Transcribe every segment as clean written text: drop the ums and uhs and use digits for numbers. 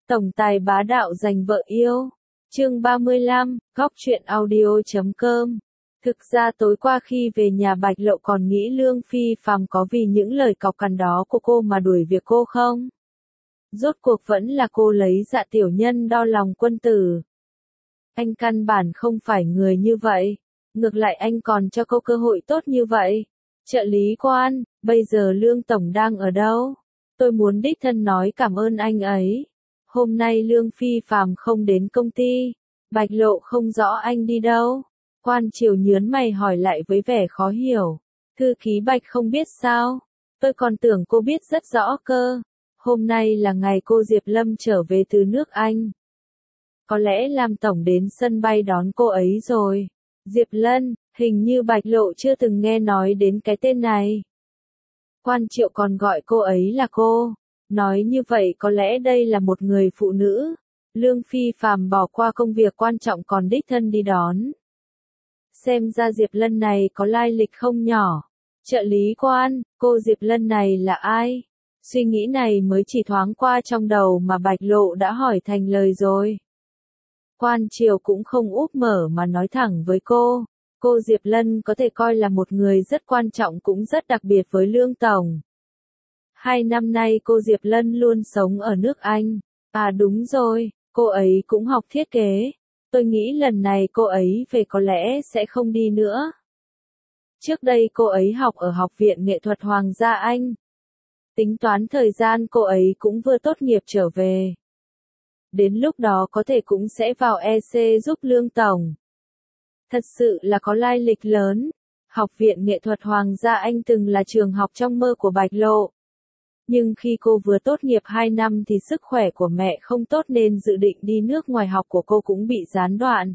Tổng tài bá đạo giành vợ yêu. Chương 35, góc truyện audio.com. Thực ra tối qua khi về nhà Bạch Lộ còn nghĩ Lương Phi Phàm có vì những lời cọc cằn đó của cô mà đuổi việc cô không? Rốt cuộc vẫn là cô lấy dạ tiểu nhân đo lòng quân tử. Anh căn bản không phải người như vậy. Ngược lại anh còn cho cô cơ hội tốt như vậy. Trợ lý quan, bây giờ Lương Tổng đang ở đâu? Tôi muốn đích thân nói cảm ơn anh ấy. Hôm nay Lương Phi Phàm không đến công ty. Bạch Lộ không rõ anh đi đâu. Quan Triều nhớn mày hỏi lại với vẻ khó hiểu. Thư ký Bạch không biết sao? Tôi còn tưởng cô biết rất rõ cơ. Hôm nay là ngày cô Diệp Lâm trở về từ nước Anh. Có lẽ Lam Tổng đến sân bay đón cô ấy rồi. Diệp Lân, hình như Bạch Lộ chưa từng nghe nói đến cái tên này. Quan Triệu còn gọi cô ấy là cô. Nói như vậy có lẽ đây là một người phụ nữ. Lương Phi Phàm bỏ qua công việc quan trọng còn đích thân đi đón. Xem ra Diệp Lân này có lai lịch không nhỏ. Trợ lý quan, cô Diệp Lân này là ai? Suy nghĩ này mới chỉ thoáng qua trong đầu mà Bạch Lộ đã hỏi thành lời rồi. Quan Triều cũng không úp mở mà nói thẳng với cô. Cô Diệp Lân có thể coi là một người rất quan trọng cũng rất đặc biệt với Lương Tổng. 2 năm nay cô Diệp Lân luôn sống ở nước Anh. À đúng rồi, cô ấy cũng học thiết kế. Tôi nghĩ lần này cô ấy về có lẽ sẽ không đi nữa. Trước đây cô ấy học ở Học viện Nghệ thuật Hoàng gia Anh. Tính toán thời gian cô ấy cũng vừa tốt nghiệp trở về. Đến lúc đó có thể cũng sẽ vào EC giúp Lương Tổng. Thật sự là có lai lịch lớn. Học viện Nghệ thuật Hoàng gia Anh từng là trường học trong mơ của Bạch Lộ. Nhưng khi cô vừa tốt nghiệp 2 năm thì sức khỏe của mẹ không tốt nên dự định đi nước ngoài học của cô cũng bị gián đoạn.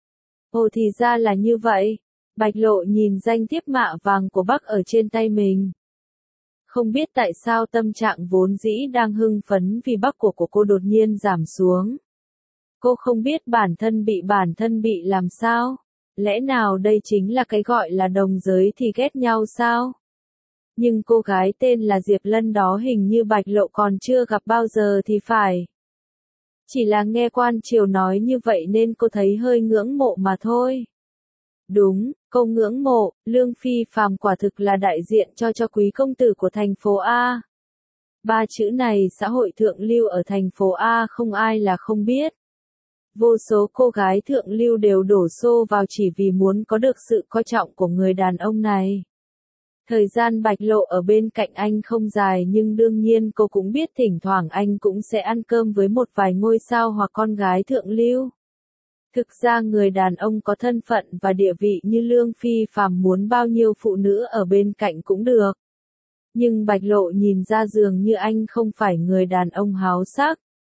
Ồ thì ra là như vậy. Bạch Lộ nhìn danh thiếp mạ vàng của bác ở trên tay mình. Không biết tại sao tâm trạng vốn dĩ đang hưng phấn vì bác của cô đột nhiên giảm xuống. Cô không biết bản thân bị làm sao. Lẽ nào đây chính là cái gọi là đồng giới thì ghét nhau sao? Nhưng cô gái tên là Diệp Lân đó hình như Bạch Lộ còn chưa gặp bao giờ thì phải. Chỉ là nghe Quan Triều nói như vậy nên cô thấy hơi ngưỡng mộ mà thôi. Đúng, cô ngưỡng mộ, Lương Phi Phàm quả thực là đại diện cho quý công tử của thành phố A. 3 chữ này xã hội thượng lưu ở thành phố A không ai là không biết. Vô số cô gái thượng lưu đều đổ xô vào chỉ vì muốn có được sự coi trọng của người đàn ông này. Thời gian Bạch Lộ ở bên cạnh anh không dài nhưng đương nhiên cô cũng biết thỉnh thoảng anh cũng sẽ ăn cơm với một vài ngôi sao hoặc con gái thượng lưu. Thực ra người đàn ông có thân phận và địa vị như Lương Phi Phàm muốn bao nhiêu phụ nữ ở bên cạnh cũng được. Nhưng Bạch Lộ nhìn ra dường như anh không phải người đàn ông háo sắc.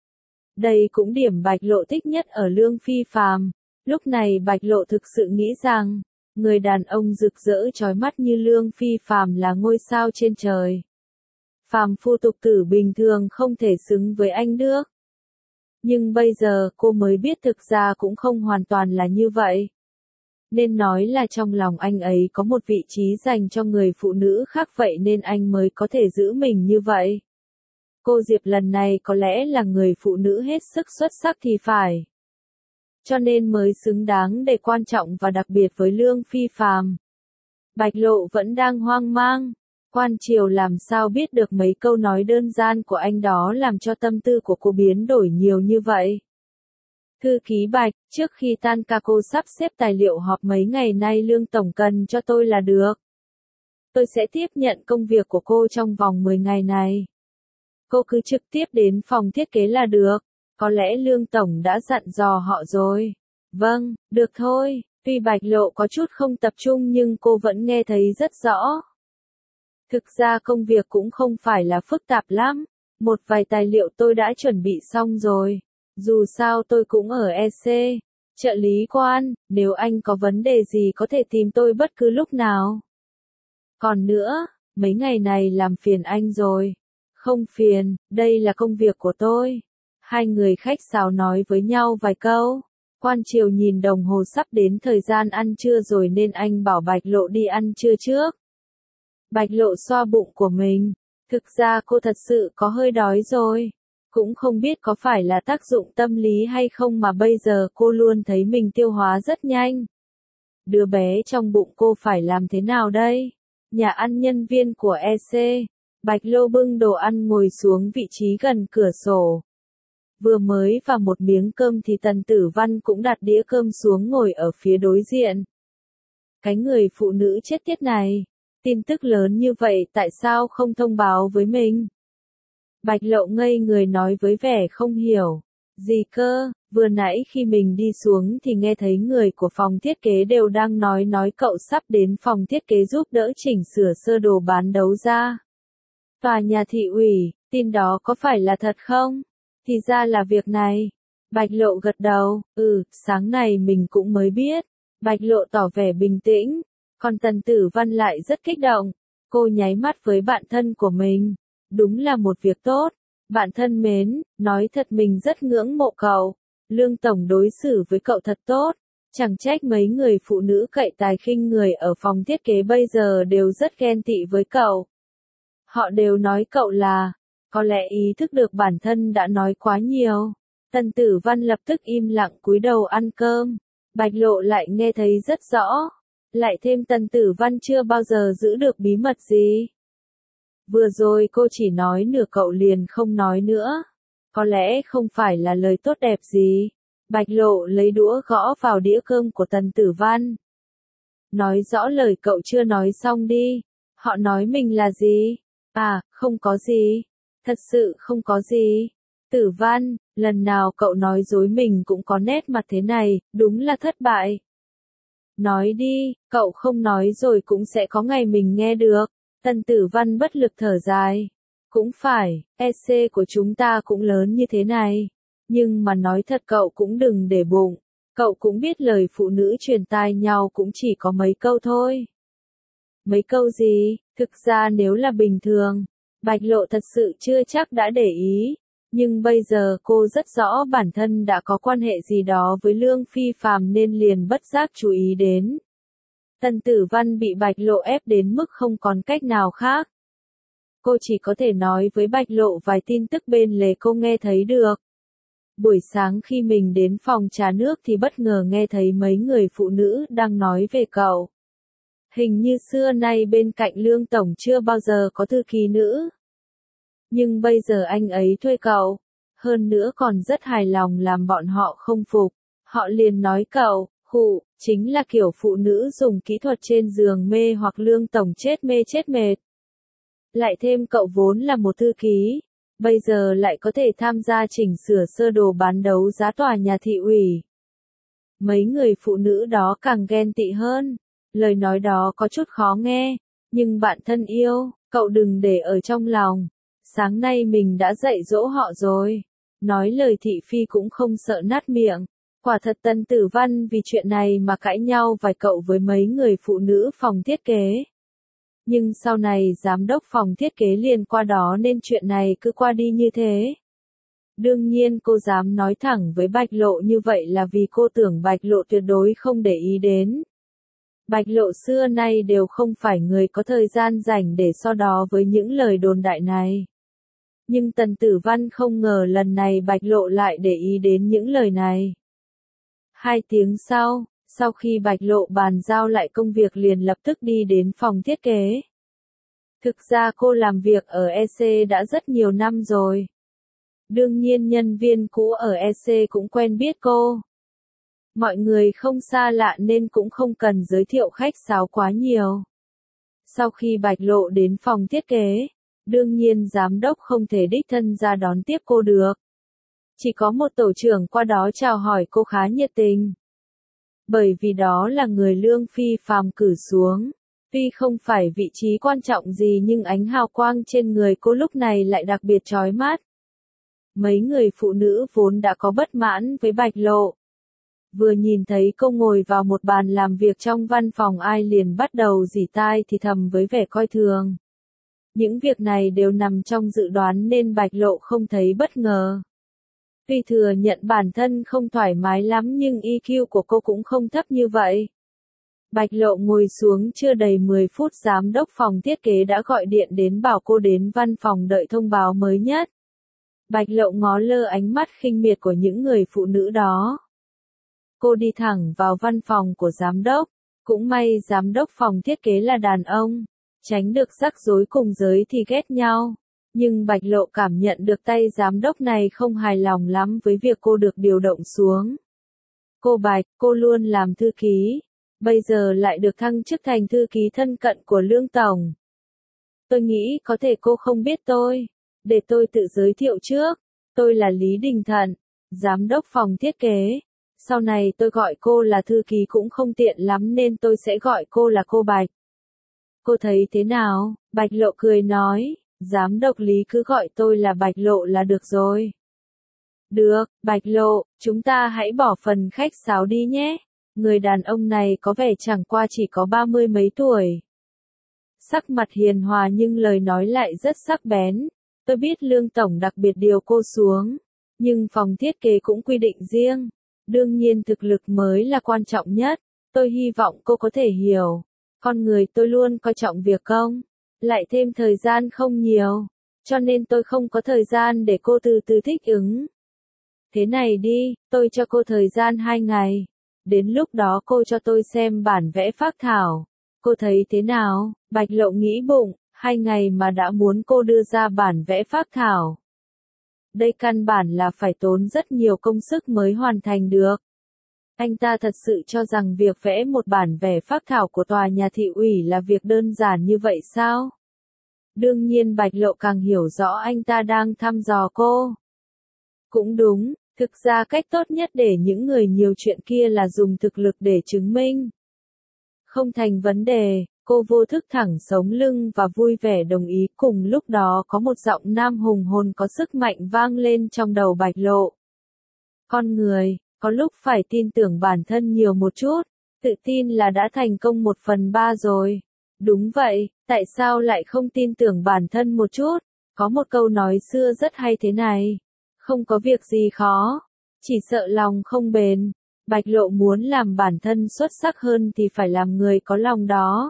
Đây cũng điểm Bạch Lộ thích nhất ở Lương Phi Phàm. Lúc này Bạch Lộ thực sự nghĩ rằng, người đàn ông rực rỡ chói mắt như Lương Phi Phàm là ngôi sao trên trời. Phàm phu tục tử bình thường không thể xứng với anh được. Nhưng bây giờ cô mới biết thực ra cũng không hoàn toàn là như vậy. Nên nói là trong lòng anh ấy có một vị trí dành cho người phụ nữ khác vậy nên anh mới có thể giữ mình như vậy. Cô Diệp lần này có lẽ là người phụ nữ hết sức xuất sắc thì phải. Cho nên mới xứng đáng để quan trọng và đặc biệt với Lương Phi Phàm. Bạch Lộ vẫn đang hoang mang. Quan Triều làm sao biết được mấy câu nói đơn giản của anh đó làm cho tâm tư của cô biến đổi nhiều như vậy. Thư ký Bạch, trước khi tan ca cô sắp xếp tài liệu họp mấy ngày nay Lương Tổng cần cho tôi là được. Tôi sẽ tiếp nhận công việc của cô trong vòng 10 ngày này. Cô cứ trực tiếp đến phòng thiết kế là được. Có lẽ Lương Tổng đã dặn dò họ rồi. Vâng, được thôi. Tuy Bạch Lộ có chút không tập trung nhưng cô vẫn nghe thấy rất rõ. Thực ra công việc cũng không phải là phức tạp lắm. Một vài tài liệu tôi đã chuẩn bị xong rồi. Dù sao tôi cũng ở EC. Trợ lý quan, nếu anh có vấn đề gì có thể tìm tôi bất cứ lúc nào. Còn nữa, mấy ngày này làm phiền anh rồi. Không phiền, đây là công việc của tôi. Hai người khách sáo nói với nhau vài câu. Quan Triều nhìn đồng hồ sắp đến thời gian ăn trưa rồi nên anh bảo Bạch Lộ đi ăn trưa trước. Bạch Lộ xoa bụng của mình. Thực ra cô thật sự có hơi đói rồi. Cũng không biết có phải là tác dụng tâm lý hay không mà bây giờ cô luôn thấy mình tiêu hóa rất nhanh. Đứa bé trong bụng cô phải làm thế nào đây? Nhà ăn nhân viên của EC. Bạch Lộ bưng đồ ăn ngồi xuống vị trí gần cửa sổ. Vừa mới vào một miếng cơm thì Tần Tử Văn cũng đặt đĩa cơm xuống ngồi ở phía đối diện. Cái người phụ nữ chết tiết này, tin tức lớn như vậy tại sao không thông báo với mình? Bạch Lộ ngây người nói với vẻ không hiểu. Gì cơ, vừa nãy khi mình đi xuống thì nghe thấy người của phòng thiết kế đều đang nói cậu sắp đến phòng thiết kế giúp đỡ chỉnh sửa sơ đồ bán đấu ra. Tòa nhà thị ủy, tin đó có phải là thật không? Thì ra là việc này. Bạch Lộ gật đầu, sáng này mình cũng mới biết. Bạch Lộ tỏ vẻ bình tĩnh, còn Tần Tử Văn lại rất kích động. Cô nháy mắt với bạn thân của mình. Đúng là một việc tốt. Bạn thân mến, nói thật mình rất ngưỡng mộ cậu. Lương Tổng đối xử với cậu thật tốt. Chẳng trách mấy người phụ nữ cậy tài khinh người ở phòng thiết kế bây giờ đều rất ghen tị với cậu. Họ đều nói cậu là, có lẽ ý thức được bản thân đã nói quá nhiều. Tần Tử Văn lập tức im lặng cúi đầu ăn cơm. Bạch Lộ lại nghe thấy rất rõ. Lại thêm Tần Tử Văn chưa bao giờ giữ được bí mật gì. Vừa rồi cô chỉ nói nửa cậu liền không nói nữa. Có lẽ không phải là lời tốt đẹp gì. Bạch Lộ lấy đũa gõ vào đĩa cơm của Tần Tử Văn. Nói rõ lời cậu chưa nói xong đi. Họ nói mình là gì? À, không có gì. Thật sự không có gì. Tử Văn, lần nào cậu nói dối mình cũng có nét mặt thế này, đúng là thất bại. Nói đi, cậu không nói rồi cũng sẽ có ngày mình nghe được. Tần Tử Văn bất lực thở dài. Cũng phải, EC của chúng ta cũng lớn như thế này. Nhưng mà nói thật cậu cũng đừng để bụng. Cậu cũng biết lời phụ nữ truyền tai nhau cũng chỉ có mấy câu thôi. Mấy câu gì? Thực ra nếu là bình thường, Bạch Lộ thật sự chưa chắc đã để ý. Nhưng bây giờ cô rất rõ bản thân đã có quan hệ gì đó với Lương Phi Phàm nên liền bất giác chú ý đến. Tần Tử Văn bị Bạch Lộ ép đến mức không còn cách nào khác. Cô chỉ có thể nói với Bạch Lộ vài tin tức bên lề cô nghe thấy được. Buổi sáng khi mình đến phòng trà nước thì bất ngờ nghe thấy mấy người phụ nữ đang nói về cậu. Hình như xưa nay bên cạnh Lương Tổng chưa bao giờ có thư ký nữ. Nhưng bây giờ anh ấy thuê cậu. Hơn nữa còn rất hài lòng làm bọn họ không phục. Họ liền nói cậu, chính là kiểu phụ nữ dùng kỹ thuật trên giường mê hoặc Lương Tổng chết mê chết mệt. Lại thêm cậu vốn là một thư ký. Bây giờ lại có thể tham gia chỉnh sửa sơ đồ bán đấu giá tòa nhà thị ủy. Mấy người phụ nữ đó càng ghen tị hơn. Lời nói đó có chút khó nghe. Nhưng bạn thân yêu, cậu đừng để ở trong lòng. Sáng nay mình đã dạy dỗ họ rồi. Nói lời thị phi cũng không sợ nát miệng. Quả thật Tần Tử Văn vì chuyện này mà cãi nhau vài cậu với mấy người phụ nữ phòng thiết kế. Nhưng sau này giám đốc phòng thiết kế liền qua đó nên chuyện này cứ qua đi như thế. Đương nhiên cô dám nói thẳng với Bạch Lộ như vậy là vì cô tưởng Bạch Lộ tuyệt đối không để ý đến. Bạch Lộ xưa nay đều không phải người có thời gian rảnh để so đo với những lời đồn đại này. Nhưng Tần Tử Văn không ngờ lần này Bạch Lộ lại để ý đến những lời này. 2 tiếng sau khi Bạch Lộ bàn giao lại công việc liền lập tức đi đến phòng thiết kế. Thực ra cô làm việc ở EC đã rất nhiều năm rồi. Đương nhiên nhân viên cũ ở EC cũng quen biết cô. Mọi người không xa lạ nên cũng không cần giới thiệu khách sáo quá nhiều. Sau khi Bạch Lộ đến phòng thiết kế, đương nhiên giám đốc không thể đích thân ra đón tiếp cô được. Chỉ có một tổ trưởng qua đó chào hỏi cô khá nhiệt tình. Bởi vì đó là người Lương Phi Phàm cử xuống. Tuy không phải vị trí quan trọng gì nhưng ánh hào quang trên người cô lúc này lại đặc biệt chói mắt. Mấy người phụ nữ vốn đã có bất mãn với Bạch Lộ. Vừa nhìn thấy cô ngồi vào một bàn làm việc trong văn phòng ai liền bắt đầu rỉ tai thì thầm với vẻ coi thường. Những việc này đều nằm trong dự đoán nên Bạch Lộ không thấy bất ngờ. Tuy thừa nhận bản thân không thoải mái lắm nhưng EQ của cô cũng không thấp như vậy. Bạch Lộ ngồi xuống chưa đầy 10 phút giám đốc phòng thiết kế đã gọi điện đến bảo cô đến văn phòng đợi thông báo mới nhất. Bạch Lộ ngó lơ ánh mắt khinh miệt của những người phụ nữ đó. Cô đi thẳng vào văn phòng của giám đốc. Cũng may giám đốc phòng thiết kế là đàn ông, tránh được rắc rối cùng giới thì ghét nhau. Nhưng Bạch Lộ cảm nhận được tay giám đốc này không hài lòng lắm với việc cô được điều động xuống. Cô Bạch, cô luôn làm thư ký, bây giờ lại được thăng chức thành thư ký thân cận của Lương Tổng. Tôi nghĩ có thể cô không biết tôi, để tôi tự giới thiệu trước, tôi là Lý Đình Thận, giám đốc phòng thiết kế. Sau này tôi gọi cô là thư ký cũng không tiện lắm nên tôi sẽ gọi cô là cô Bạch. Cô thấy thế nào? Bạch Lộ cười nói, giám đốc Lý cứ gọi tôi là Bạch Lộ là được rồi. Được, Bạch Lộ, chúng ta hãy bỏ phần khách sáo đi nhé. Người đàn ông này có vẻ chẳng qua chỉ có 30 mấy tuổi. Sắc mặt hiền hòa nhưng lời nói lại rất sắc bén. Tôi biết Lương Tổng đặc biệt điều cô xuống, nhưng phòng thiết kế cũng quy định riêng. Đương nhiên thực lực mới là quan trọng nhất. Tôi hy vọng cô có thể hiểu. Con người tôi luôn coi trọng việc công. Lại thêm thời gian không nhiều. Cho nên tôi không có thời gian để cô từ từ thích ứng. Thế này đi, tôi cho cô thời gian 2 ngày. Đến lúc đó cô cho tôi xem bản vẽ phác thảo. Cô thấy thế nào? Bạch Lộ nghĩ bụng, 2 ngày mà đã muốn cô đưa ra bản vẽ phác thảo. Đây căn bản là phải tốn rất nhiều công sức mới hoàn thành được. Anh ta thật sự cho rằng việc vẽ một bản vẽ phác thảo của tòa nhà thị ủy là việc đơn giản như vậy sao? Đương nhiên Bạch Lộ càng hiểu rõ anh ta đang thăm dò cô. Cũng đúng, thực ra cách tốt nhất để những người nhiều chuyện kia là dùng thực lực để chứng minh. Không thành vấn đề, cô vô thức thẳng sống lưng và vui vẻ đồng ý. Cùng lúc đó có một giọng nam hùng hồn có sức mạnh vang lên trong đầu Bạch Lộ. Con người, có lúc phải tin tưởng bản thân nhiều một chút, tự tin là đã thành công 1/3 rồi. Đúng vậy, tại sao lại không tin tưởng bản thân một chút? Có một câu nói xưa rất hay thế này. Không có việc gì khó, chỉ sợ lòng không bền. Bạch Lộ muốn làm bản thân xuất sắc hơn thì phải làm người có lòng đó.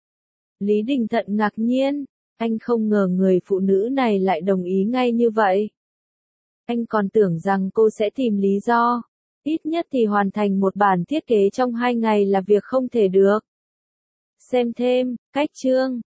Lý Đình Thận ngạc nhiên, anh không ngờ người phụ nữ này lại đồng ý ngay như vậy. Anh còn tưởng rằng cô sẽ tìm lý do, ít nhất thì hoàn thành một bản thiết kế trong 2 ngày là việc không thể được. Xem thêm, cách chương.